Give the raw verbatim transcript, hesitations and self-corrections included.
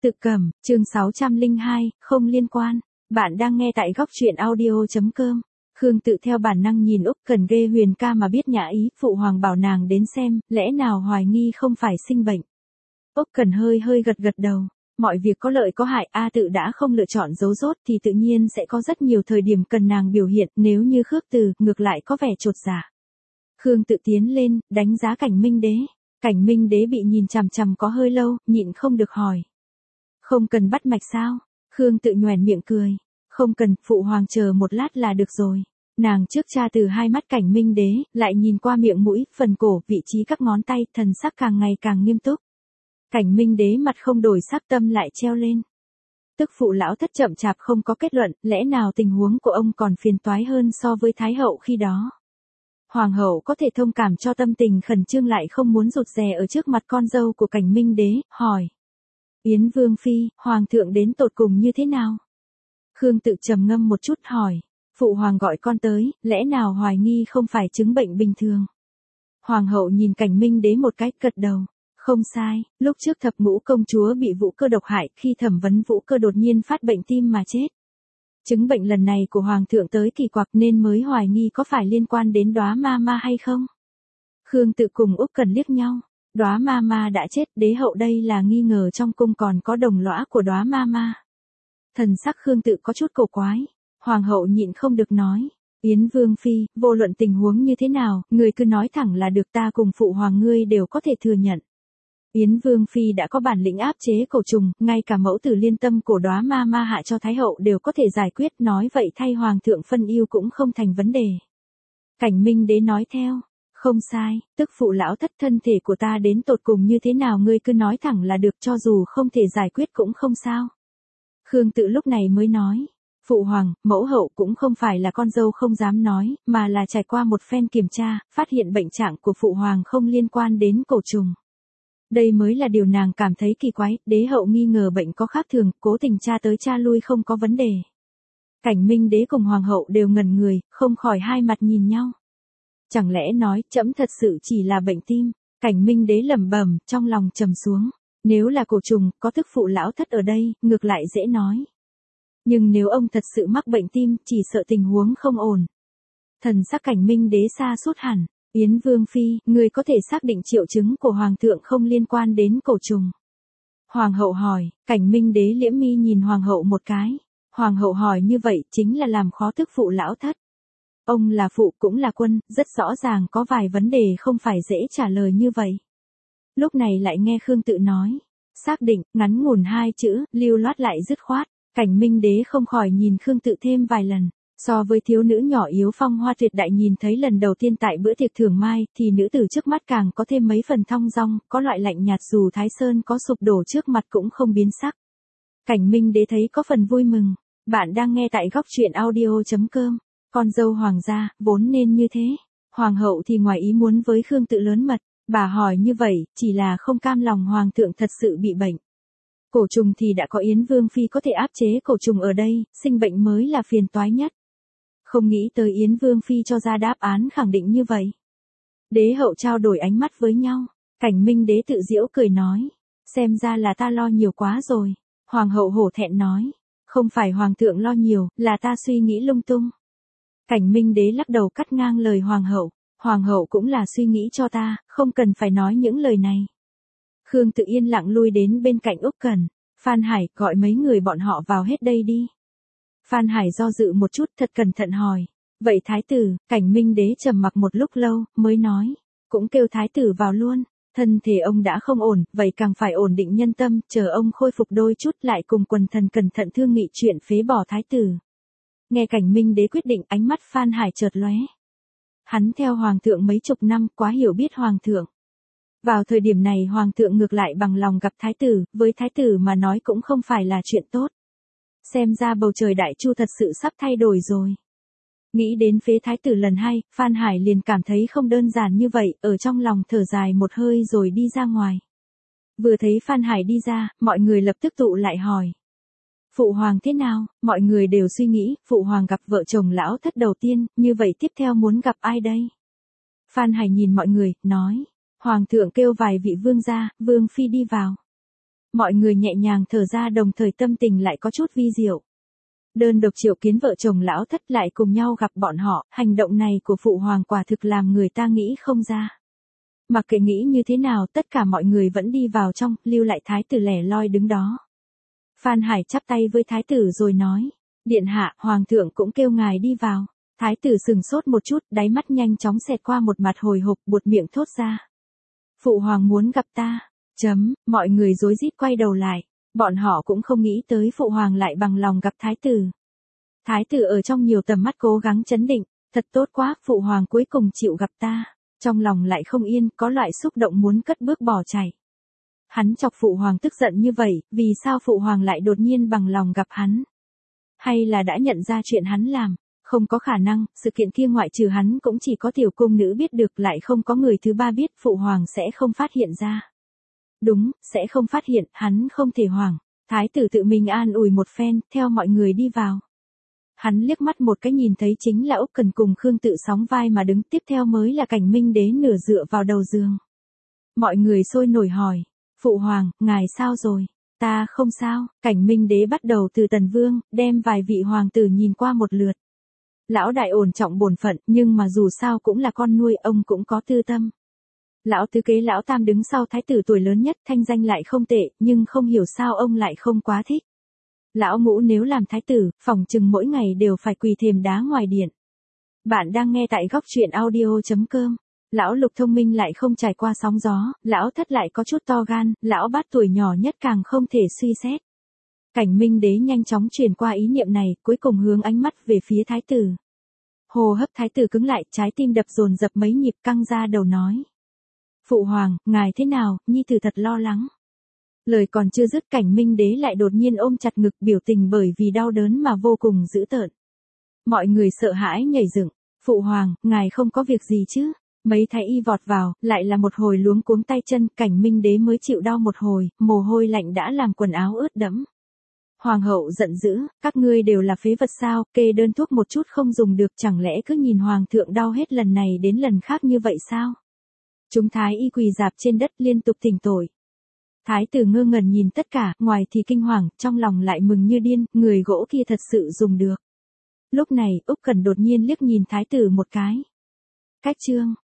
Tự Cầm, chương sáu trăm lẻ hai, không liên quan. Bạn đang nghe tại góc truyện audio.com. Khương Tự theo bản năng nhìn Úc Cần ghê Huyền ca mà biết nhã ý, phụ hoàng bảo nàng đến xem, lẽ nào hoài nghi không phải sinh bệnh. Úc Cần hơi hơi gật gật đầu. Mọi việc có lợi có hại, A Tự đã không lựa chọn giấu rốt thì tự nhiên sẽ có rất nhiều thời điểm cần nàng biểu hiện, nếu như khước từ, ngược lại có vẻ chột dạ. Khương Tự tiến lên, đánh giá Cảnh Minh Đế. Cảnh Minh Đế bị nhìn chằm chằm có hơi lâu, nhịn không được hỏi. Không cần bắt mạch sao? Khương Tự nhoẻn miệng cười. Không cần, phụ hoàng chờ một lát là được rồi. Nàng trước tra từ hai mắt Cảnh Minh Đế, lại nhìn qua miệng mũi, phần cổ, vị trí các ngón tay, thần sắc càng ngày càng nghiêm túc. Cảnh Minh Đế mặt không đổi sắc, tâm lại treo lên. Tức phụ lão thất chậm chạp không có kết luận, lẽ nào tình huống của ông còn phiền toái hơn so với Thái hậu khi đó. Hoàng hậu có thể thông cảm cho tâm tình khẩn trương lại không muốn rụt rè ở trước mặt con dâu của Cảnh Minh Đế, hỏi. Yến Vương Phi, Hoàng thượng đến tột cùng như thế nào? Khương Tự trầm ngâm một chút hỏi. Phụ hoàng gọi con tới, lẽ nào hoài nghi không phải chứng bệnh bình thường? Hoàng hậu nhìn Cảnh Minh Đế một cái, gật đầu. Không sai, lúc trước thập ngũ công chúa bị Vũ Cơ độc hại, khi thẩm vấn Vũ Cơ đột nhiên phát bệnh tim mà chết. Chứng bệnh lần này của Hoàng thượng tới kỳ quặc nên mới hoài nghi có phải liên quan đến Đóa ma ma hay không? Khương Tự cùng Úc Cần liếc nhau. Đóa ma ma đã chết, đế hậu đây là nghi ngờ trong cung còn có đồng lõa của Đóa ma ma. Thần sắc Khương Tự có chút cổ quái. Hoàng hậu nhịn không được nói. Yến Vương Phi, vô luận tình huống như thế nào, người cứ nói thẳng là được, ta cùng phụ hoàng ngươi đều có thể thừa nhận. Yến Vương Phi đã có bản lĩnh áp chế cổ trùng, ngay cả mẫu tử liên tâm của Đóa ma ma hạ cho Thái hậu đều có thể giải quyết, nói vậy thay Hoàng thượng phân ưu cũng không thành vấn đề. Cảnh Minh Đế nói theo. Không sai, tức phụ lão thất thân thể của ta đến tột cùng như thế nào ngươi cứ nói thẳng là được, cho dù không thể giải quyết cũng không sao. Khương Tự lúc này mới nói. Phụ hoàng, mẫu hậu cũng không phải là con dâu không dám nói, mà là trải qua một phen kiểm tra, phát hiện bệnh trạng của phụ hoàng không liên quan đến cổ trùng. Đây mới là điều nàng cảm thấy kỳ quái, đế hậu nghi ngờ bệnh có khác thường, cố tình tra tới tra lui không có vấn đề. Cảnh Minh Đế cùng hoàng hậu đều ngẩn người, không khỏi hai mặt nhìn nhau. Chẳng lẽ nói, trẫm thật sự chỉ là bệnh tim? Cảnh Minh Đế lẩm bẩm, trong lòng trầm xuống. Nếu là cổ trùng, có tức phụ lão thất ở đây, ngược lại dễ nói. Nhưng nếu ông thật sự mắc bệnh tim, chỉ sợ tình huống không ổn. Thần sắc Cảnh Minh Đế xa suốt hẳn. Yến Vương Phi, người có thể xác định triệu chứng của Hoàng thượng không liên quan đến cổ trùng. Hoàng hậu hỏi. Cảnh Minh Đế liễm mi nhìn Hoàng hậu một cái. Hoàng hậu hỏi như vậy chính là làm khó tức phụ lão thất. Ông là phụ cũng là quân, rất rõ ràng có vài vấn đề không phải dễ trả lời như vậy. Lúc này lại nghe Khương Tự nói. Xác định, ngắn ngủn hai chữ, lưu loát lại dứt khoát. Cảnh Minh Đế không khỏi nhìn Khương Tự thêm vài lần. So với thiếu nữ nhỏ yếu phong hoa tuyệt đại nhìn thấy lần đầu tiên tại bữa tiệc thưởng mai, thì nữ tử trước mắt càng có thêm mấy phần thong dong, có loại lạnh nhạt dù Thái Sơn có sụp đổ trước mặt cũng không biến sắc. Cảnh Minh Đế thấy có phần vui mừng. Bạn đang nghe tại góc truyện audio.com. Con dâu hoàng gia, vốn nên như thế. Hoàng hậu thì ngoài ý muốn với Khương Tự lớn mật. Bà hỏi như vậy, chỉ là không cam lòng hoàng thượng thật sự bị bệnh. Cổ trùng thì đã có Yến Vương Phi có thể áp chế cổ trùng ở đây, sinh bệnh mới là phiền toái nhất. Không nghĩ tới Yến Vương Phi cho ra đáp án khẳng định như vậy. Đế hậu trao đổi ánh mắt với nhau. Cảnh Minh Đế tự giễu cười nói. Xem ra là ta lo nhiều quá rồi. Hoàng hậu hổ thẹn nói. Không phải hoàng thượng lo nhiều, là ta suy nghĩ lung tung. Cảnh Minh Đế lắc đầu cắt ngang lời hoàng hậu. Hoàng hậu cũng là suy nghĩ cho ta, không cần phải nói những lời này. Khương Tự yên lặng lui đến bên cạnh Úc Cần. Phan Hải, gọi mấy người bọn họ vào hết đây đi. Phan Hải do dự một chút, thật cẩn thận hỏi. Vậy thái tử? Cảnh Minh Đế trầm mặc một lúc lâu, mới nói. Cũng kêu thái tử vào luôn. Thân thể ông đã không ổn, vậy càng phải ổn định nhân tâm, chờ ông khôi phục đôi chút lại cùng quần thần cẩn thận thương nghị chuyện phế bỏ thái tử. Nghe Cảnh Minh Đế quyết định, ánh mắt Phan Hải chợt lóe. Hắn theo hoàng thượng mấy chục năm, quá hiểu biết hoàng thượng. Vào thời điểm này hoàng thượng ngược lại bằng lòng gặp thái tử, với thái tử mà nói cũng không phải là chuyện tốt. Xem ra bầu trời đại chu thật sự sắp thay đổi rồi. Nghĩ đến phế thái tử lần hai, Phan Hải liền cảm thấy không đơn giản như vậy, ở trong lòng thở dài một hơi rồi đi ra ngoài. Vừa thấy Phan Hải đi ra, mọi người lập tức tụ lại hỏi. Phụ hoàng thế nào? Mọi người đều suy nghĩ, phụ hoàng gặp vợ chồng lão thất đầu tiên, như vậy tiếp theo muốn gặp ai đây? Phan Hải nhìn mọi người, nói. Hoàng thượng kêu vài vị vương gia, vương phi đi vào. Mọi người nhẹ nhàng thở ra đồng thời tâm tình lại có chút vi diệu. Đơn độc triệu kiến vợ chồng lão thất lại cùng nhau gặp bọn họ, hành động này của phụ hoàng quả thực làm người ta nghĩ không ra. Mặc kệ nghĩ như thế nào tất cả mọi người vẫn đi vào trong, lưu lại thái tử lẻ loi đứng đó. Phan Hải chắp tay với thái tử rồi nói, điện hạ, hoàng thượng cũng kêu ngài đi vào. Thái tử sừng sốt một chút, đáy mắt nhanh chóng xẹt qua một mặt hồi hộp, buột miệng thốt ra. Phụ hoàng muốn gặp ta. Chấm, mọi người rối rít quay đầu lại. Bọn họ cũng không nghĩ tới phụ hoàng lại bằng lòng gặp thái tử. Thái tử ở trong nhiều tầm mắt cố gắng chấn định, thật tốt quá, phụ hoàng cuối cùng chịu gặp ta. Trong lòng lại không yên, có loại xúc động muốn cất bước bỏ chạy. Hắn chọc phụ hoàng tức giận như vậy, vì sao phụ hoàng lại đột nhiên bằng lòng gặp hắn? Hay là đã nhận ra chuyện hắn làm? Không có khả năng, sự kiện kia ngoại trừ hắn cũng chỉ có tiểu cung nữ biết được, lại không có người thứ ba biết, phụ hoàng sẽ không phát hiện ra. Đúng, sẽ không phát hiện, hắn không thể hoảng. Thái tử tự mình an ủi một phen, theo mọi người đi vào. Hắn liếc mắt một cái nhìn thấy chính là Úc Cần cùng Khương Tự sóng vai mà đứng, tiếp theo mới là Cảnh Minh Đế nửa dựa vào đầu giường. Mọi người sôi nổi hỏi, phụ hoàng, ngài sao rồi? Ta không sao. Cảnh Minh Đế bắt đầu từ Tần Vương, đem vài vị hoàng tử nhìn qua một lượt. Lão đại ổn trọng bổn phận, nhưng mà dù sao cũng là con nuôi, ông cũng có tư tâm. Lão tứ kế lão tam đứng sau thái tử tuổi lớn nhất, thanh danh lại không tệ, nhưng không hiểu sao ông lại không quá thích. Lão ngũ nếu làm thái tử, phỏng chừng mỗi ngày đều phải quỳ thềm đá ngoài điện. Bạn đang nghe tại góc truyện audio chấm com. Lão lục thông minh lại không trải qua sóng gió, lão thất lại có chút to gan, lão bát tuổi nhỏ nhất càng không thể suy xét. Cảnh Minh Đế nhanh chóng truyền qua ý niệm này, cuối cùng hướng ánh mắt về phía thái tử. Hô hấp thái tử cứng lại, trái tim đập dồn dập mấy nhịp, căng ra đầu nói. Phụ hoàng, ngài thế nào, nhi tử thật lo lắng. Lời còn chưa dứt, Cảnh Minh Đế lại đột nhiên ôm chặt ngực, biểu tình bởi vì đau đớn mà vô cùng dữ tợn. Mọi người sợ hãi nhảy dựng. Phụ hoàng, ngài không có việc gì chứ? Mấy thái y vọt vào, lại là một hồi luống cuống tay chân, Cảnh Minh Đế mới chịu đau một hồi, mồ hôi lạnh đã làm quần áo ướt đẫm. Hoàng hậu giận dữ, các ngươi đều là phế vật sao, kê đơn thuốc một chút không dùng được, chẳng lẽ cứ nhìn hoàng thượng đau hết lần này đến lần khác như vậy sao? Chúng thái y quỳ dạp trên đất liên tục thỉnh tội. Thái tử ngơ ngẩn nhìn tất cả, ngoài thì kinh hoàng, trong lòng lại mừng như điên, người gỗ kia thật sự dùng được. Lúc này, Úc Cẩn đột nhiên liếc nhìn thái tử một cái. Cách chương